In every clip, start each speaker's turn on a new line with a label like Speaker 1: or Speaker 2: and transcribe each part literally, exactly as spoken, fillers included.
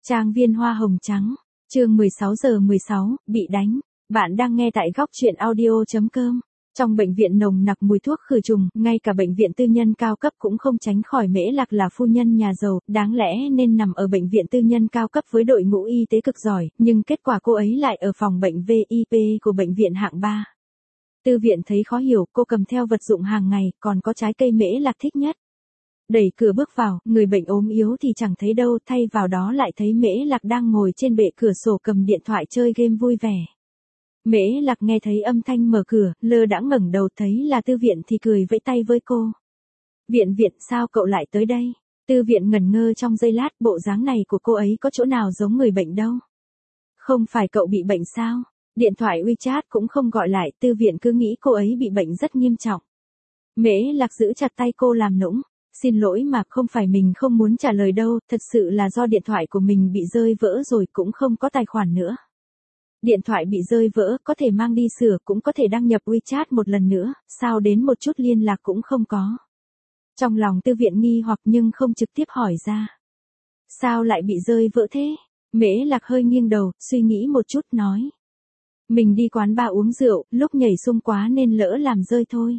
Speaker 1: Trang viên hoa hồng trắng, chương mười sáu giờ mười sáu, bị đánh. Bạn đang nghe tại góc truyện audio chấm com. Trong bệnh viện nồng nặc mùi thuốc khử trùng, ngay cả bệnh viện tư nhân cao cấp cũng không tránh khỏi Mễ Lạc là phu nhân nhà giàu, đáng lẽ nên nằm ở bệnh viện tư nhân cao cấp với đội ngũ y tế cực giỏi, nhưng kết quả cô ấy lại ở phòng bệnh vê i pê của bệnh viện hạng ba. Tư viện thấy khó hiểu, cô cầm theo vật dụng hàng ngày, còn có trái cây Mễ Lạc thích nhất. Đẩy cửa bước vào, người bệnh ốm yếu thì chẳng thấy đâu, thay vào đó lại thấy Mễ Lạc đang ngồi trên bệ cửa sổ cầm điện thoại chơi game vui vẻ. Mễ Lạc nghe thấy âm thanh mở cửa, lơ đãng ngẩng đầu thấy là Tư viện thì cười vẫy tay với cô. Viện viện, sao cậu lại tới đây? Tư viện ngẩn ngơ trong giây lát, bộ dáng này của cô ấy có chỗ nào giống người bệnh đâu. Không phải cậu bị bệnh sao? Điện thoại WeChat cũng không gọi lại, Tư viện cứ nghĩ cô ấy bị bệnh rất nghiêm trọng. Mễ Lạc giữ chặt tay cô làm nũng. Xin lỗi mà, không phải mình không muốn trả lời đâu, thật sự là do điện thoại của mình bị rơi vỡ rồi, cũng không có tài khoản nữa. Điện thoại bị rơi vỡ, có thể mang đi sửa, cũng có thể đăng nhập WeChat một lần nữa, sao đến một chút liên lạc cũng không có. Trong lòng Tư viện nghi hoặc nhưng không trực tiếp hỏi ra. Sao lại bị rơi vỡ thế? Mễ Lạc hơi nghiêng đầu, suy nghĩ một chút nói. Mình đi quán bar uống rượu, lúc nhảy sung quá nên lỡ làm rơi thôi.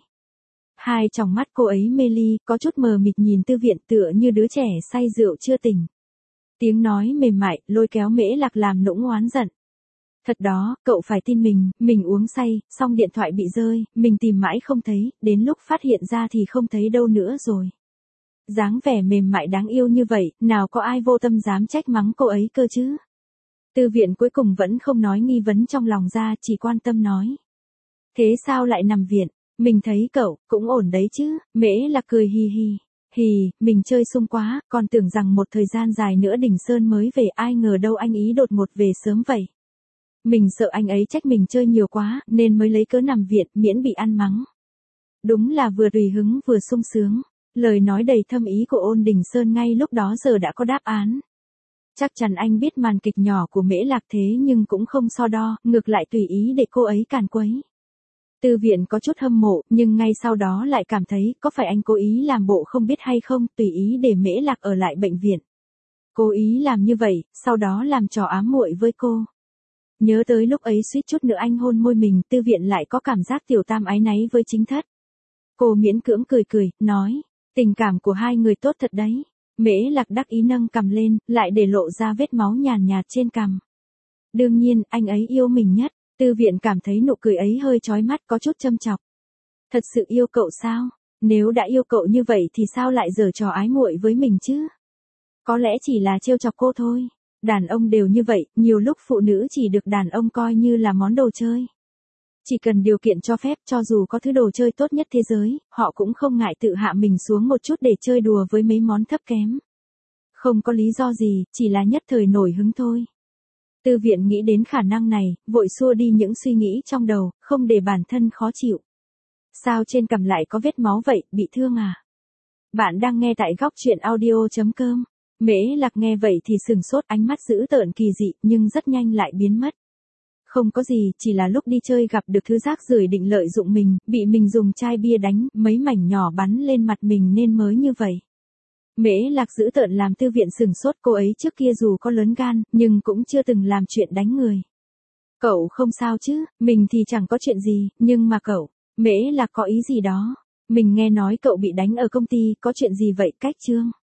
Speaker 1: Hai tròng mắt cô ấy mê ly, có chút mờ mịt nhìn Tư viện tựa như đứa trẻ say rượu chưa tỉnh. Tiếng nói mềm mại, lôi kéo Mễ Lạc làm nũng oán giận. Thật đó, cậu phải tin mình, mình uống say, xong điện thoại bị rơi, mình tìm mãi không thấy, đến lúc phát hiện ra thì không thấy đâu nữa rồi. Dáng vẻ mềm mại đáng yêu như vậy, nào có ai vô tâm dám trách mắng cô ấy cơ chứ. Tư viện cuối cùng vẫn không nói nghi vấn trong lòng ra, chỉ quan tâm nói. Thế sao lại nằm viện? Mình thấy cậu, cũng ổn đấy chứ, Mễ Lạc cười hì hì. Hì, mình chơi sung quá, còn tưởng rằng một thời gian dài nữa Đình Sơn mới về, ai ngờ đâu anh ý đột ngột về sớm vậy. Mình sợ anh ấy trách mình chơi nhiều quá, nên mới lấy cớ nằm viện, miễn bị ăn mắng. Đúng là vừa tùy hứng vừa sung sướng. Lời nói đầy thâm ý của Ôn Đình Sơn ngay lúc đó giờ đã có đáp án. Chắc chắn anh biết màn kịch nhỏ của Mễ Lạc thế nhưng cũng không so đo, ngược lại tùy ý để cô ấy càn quấy. Tư viện có chút hâm mộ, nhưng ngay sau đó lại cảm thấy có phải anh cố ý làm bộ không biết hay không, tùy ý để Mễ Lạc ở lại bệnh viện. Cố ý làm như vậy, sau đó làm trò ám muội với cô. Nhớ tới lúc ấy suýt chút nữa anh hôn môi mình, Tư viện lại có cảm giác tiểu tam áy náy với chính thất. Cô miễn cưỡng cười cười, nói, tình cảm của hai người tốt thật đấy. Mễ Lạc đắc ý nâng cằm lên, lại để lộ ra vết máu nhàn nhạt trên cằm. Đương nhiên, anh ấy yêu mình nhất. Tư viện cảm thấy nụ cười ấy hơi chói mắt, có chút châm chọc. Thật sự yêu cậu sao? Nếu đã yêu cậu như vậy thì sao lại giở trò ái muội với mình chứ? Có lẽ chỉ là trêu chọc cô thôi. Đàn ông đều như vậy, nhiều lúc phụ nữ chỉ được đàn ông coi như là món đồ chơi. Chỉ cần điều kiện cho phép, cho dù có thứ đồ chơi tốt nhất thế giới, họ cũng không ngại tự hạ mình xuống một chút để chơi đùa với mấy món thấp kém. Không có lý do gì, chỉ là nhất thời nổi hứng thôi. Tư viện nghĩ đến khả năng này, vội xua đi những suy nghĩ trong đầu, không để bản thân khó chịu. Sao trên cằm lại có vết máu vậy, bị thương à? Bạn đang nghe tại góc truyện audio chấm com. Mễ Lạc nghe vậy thì sừng sốt, ánh mắt dữ tợn kỳ dị, nhưng rất nhanh lại biến mất. Không có gì, chỉ là lúc đi chơi gặp được thứ rác rưởi định lợi dụng mình, bị mình dùng chai bia đánh, mấy mảnh nhỏ bắn lên mặt mình nên mới như vậy. Mễ Lạc dữ tợn làm Tư viện sừng sốt, cô ấy trước kia dù có lớn gan, nhưng cũng chưa từng làm chuyện đánh người. Cậu không sao chứ, mình thì chẳng có chuyện gì, nhưng mà cậu, Mễ Lạc có ý gì đó. Mình nghe nói cậu bị đánh ở công ty, có chuyện gì vậy, cách Trương?